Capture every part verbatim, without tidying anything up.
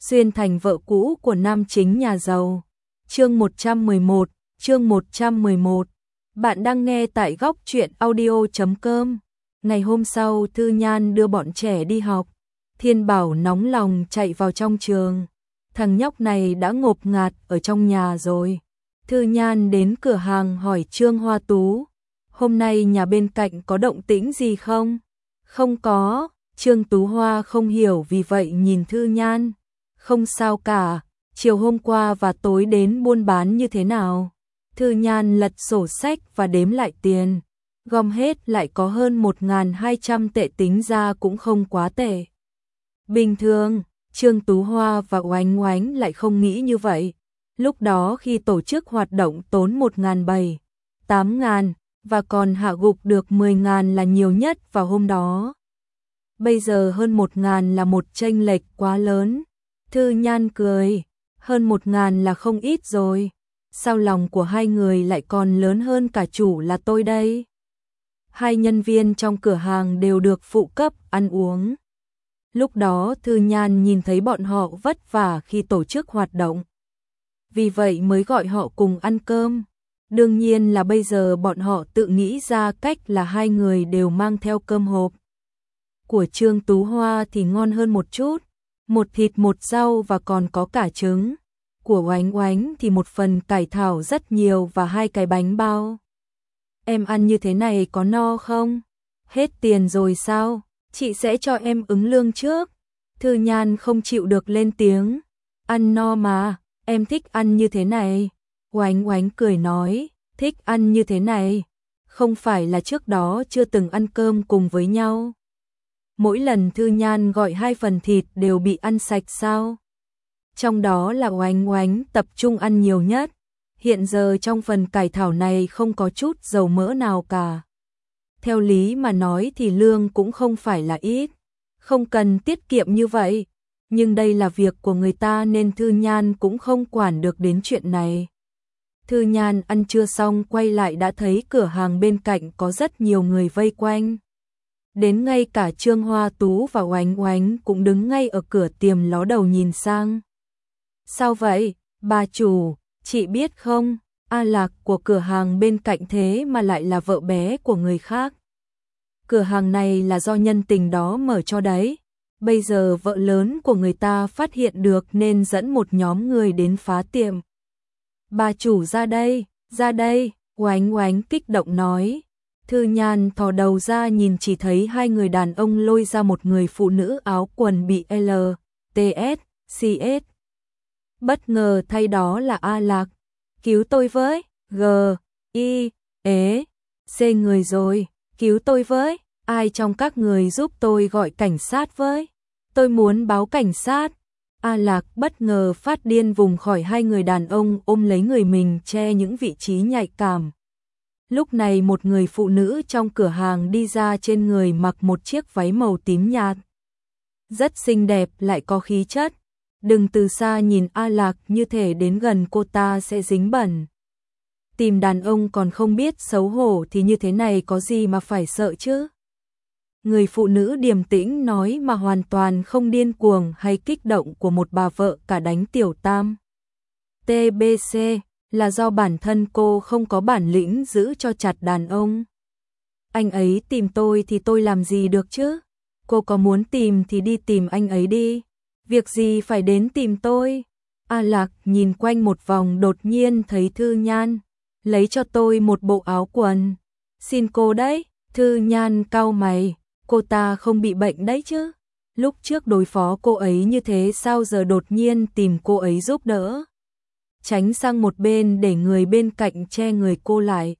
xuyên thành vợ cũ của nam chính nhà giàu. Chương một trăm mười một, chương một trăm mười một. Bạn đang nghe tại góc truyện audio chấm com. Ngày hôm sau, Thư Nhan đưa bọn trẻ đi học. Thiên Bảo nóng lòng chạy vào trong trường. Thằng nhóc này đã ngộp ngạt ở trong nhà rồi. Thư Nhan đến cửa hàng hỏi Trương Hoa Tú, hôm nay nhà bên cạnh có động tĩnh gì không? Không có. Trương Tú Hoa không hiểu vì vậy nhìn Thư Nhan. Không sao cả, chiều hôm qua và tối đến buôn bán như thế nào? Thư Nhan lật sổ sách và đếm lại tiền. Gom hết lại có hơn một nghìn hai trăm tệ, tính ra cũng không quá tệ. Bình thường, Trương Tú Hoa và Oánh Oánh lại không nghĩ như vậy. Lúc đó khi tổ chức hoạt động tốn một nghìn bảy, tám ngàn và còn hạ gục được mười ngàn là nhiều nhất vào hôm đó. Bây giờ hơn một ngàn là một chênh lệch quá lớn. Thư Nhan cười, hơn một ngàn là không ít rồi. Sao lòng của hai người lại còn lớn hơn cả chủ là tôi đây? Hai nhân viên trong cửa hàng đều được phụ cấp ăn uống. Lúc đó Thư Nhan nhìn thấy bọn họ vất vả khi tổ chức hoạt động. Vì vậy mới gọi họ cùng ăn cơm. Đương nhiên là bây giờ bọn họ tự nghĩ ra cách là hai người đều mang theo cơm hộp. Của Trương Tú Hoa thì ngon hơn một chút, một thịt một rau và còn có cả trứng. Của Oánh Oánh thì một phần cải thảo rất nhiều và hai cái bánh bao. Em ăn như thế này có no không? Hết tiền rồi sao? Chị sẽ cho em ứng lương trước. Thư Nhan không chịu được lên tiếng. Ăn no mà, em thích ăn như thế này. Oánh Oánh cười nói, thích ăn như thế này. Không phải là trước đó chưa từng ăn cơm cùng với nhau. Mỗi lần Thư Nhan gọi hai phần thịt đều bị ăn sạch sao? Trong đó là Oánh Oánh tập trung ăn nhiều nhất. Hiện giờ trong phần cải thảo này không có chút dầu mỡ nào cả. Theo lý mà nói thì lương cũng không phải là ít. Không cần tiết kiệm như vậy. Nhưng đây là việc của người ta nên Thư Nhan cũng không quản được đến chuyện này. Thư Nhan ăn trưa xong quay lại đã thấy cửa hàng bên cạnh có rất nhiều người vây quanh. Đến ngay cả Trương Hoa Tú và Oánh Oánh cũng đứng ngay ở cửa tiệm ló đầu nhìn sang. Sao vậy, bà chủ, chị biết không, A Lạc của cửa hàng bên cạnh thế mà lại là vợ bé của người khác. Cửa hàng này là do nhân tình đó mở cho đấy. Bây giờ vợ lớn của người ta phát hiện được nên dẫn một nhóm người đến phá tiệm. Bà chủ ra đây, ra đây, Oánh Oánh kích động nói. Thư Nhan thò đầu ra nhìn chỉ thấy hai người đàn ông lôi ra một người phụ nữ áo quần bị L, T S, C S. Bất ngờ thay đó là A Lạc. Cứu tôi với, G, I, ế, C người rồi, cứu tôi với, ai trong các người giúp tôi gọi cảnh sát với. Tôi muốn báo cảnh sát. A Lạc bất ngờ phát điên vùng khỏi hai người đàn ông ôm lấy người mình che những vị trí nhạy cảm. Lúc này một người phụ nữ trong cửa hàng đi ra, trên người mặc một chiếc váy màu tím nhạt. Rất xinh đẹp lại có khí chất. Đừng từ xa nhìn A Lạc, như thể đến gần cô ta sẽ dính bẩn. Tìm đàn ông còn không biết xấu hổ thì như thế này có gì mà phải sợ chứ? Người phụ nữ điềm tĩnh nói mà hoàn toàn không điên cuồng hay kích động của một bà vợ cả đánh tiểu tam. tê bê xê là do bản thân cô không có bản lĩnh giữ cho chặt đàn ông. Anh ấy tìm tôi thì tôi làm gì được chứ? Cô có muốn tìm thì đi tìm anh ấy đi. Việc gì phải đến tìm tôi? A Lạc nhìn quanh một vòng đột nhiên thấy Thư Nhan. Lấy cho tôi một bộ áo quần. Xin cô đấy. Thư Nhan cau mày. Cô ta không bị bệnh đấy chứ? Lúc trước đối phó cô ấy như thế sao giờ đột nhiên tìm cô ấy giúp đỡ? Tránh sang một bên để người bên cạnh che người cô lại.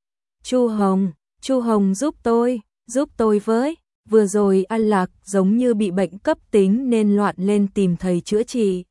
Chu Hồng, Chu Hồng giúp tôi, giúp tôi với. Vừa rồi A Lạc giống như bị bệnh cấp tính nên loạn lên tìm thầy chữa trị.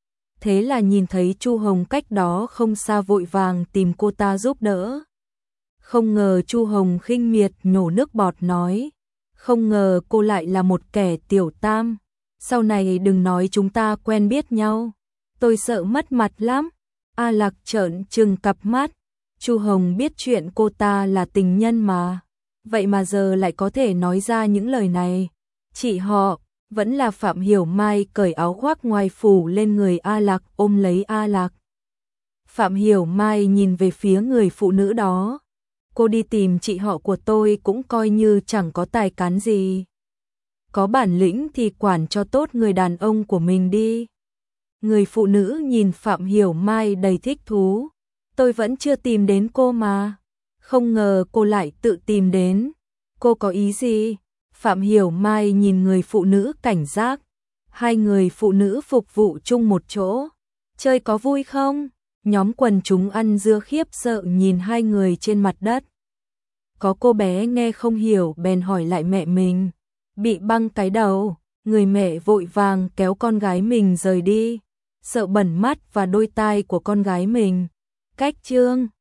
Thế là nhìn thấy Chu Hồng cách đó không xa vội vàng tìm cô ta giúp đỡ. Không ngờ Chu Hồng khinh miệt nhổ nước bọt nói. Không ngờ cô lại là một kẻ tiểu tam. Sau này đừng nói chúng ta quen biết nhau. Tôi sợ mất mặt lắm. A Lạc trợn trừng cặp mắt. Chu Hồng biết chuyện cô ta là tình nhân mà. Vậy mà giờ lại có thể nói ra những lời này. Chị họ, Vẫn là Phạm Hiểu Mai cởi áo khoác ngoài phủ lên người A Lạc, ôm lấy A Lạc. Phạm Hiểu Mai nhìn về phía người phụ nữ đó. Cô đi tìm chị họ của tôi cũng coi như chẳng có tài cán gì. Có bản lĩnh thì quản cho tốt người đàn ông của mình đi. Người phụ nữ nhìn Phạm Hiểu Mai đầy thích thú. Tôi vẫn chưa tìm đến cô mà. Không ngờ cô lại tự tìm đến. Cô có ý gì? Phạm Hiểu Mai nhìn người phụ nữ cảnh giác. Hai người phụ nữ phục vụ chung một chỗ. Chơi có vui không? Nhóm quần chúng ăn dưa khiếp sợ nhìn hai người trên mặt đất. Có cô bé nghe không hiểu bèn hỏi lại mẹ mình. Bị băng cái đầu, người mẹ vội vàng kéo con gái mình rời đi. Sợ bẩn mắt và đôi tai của con gái mình. Cách chương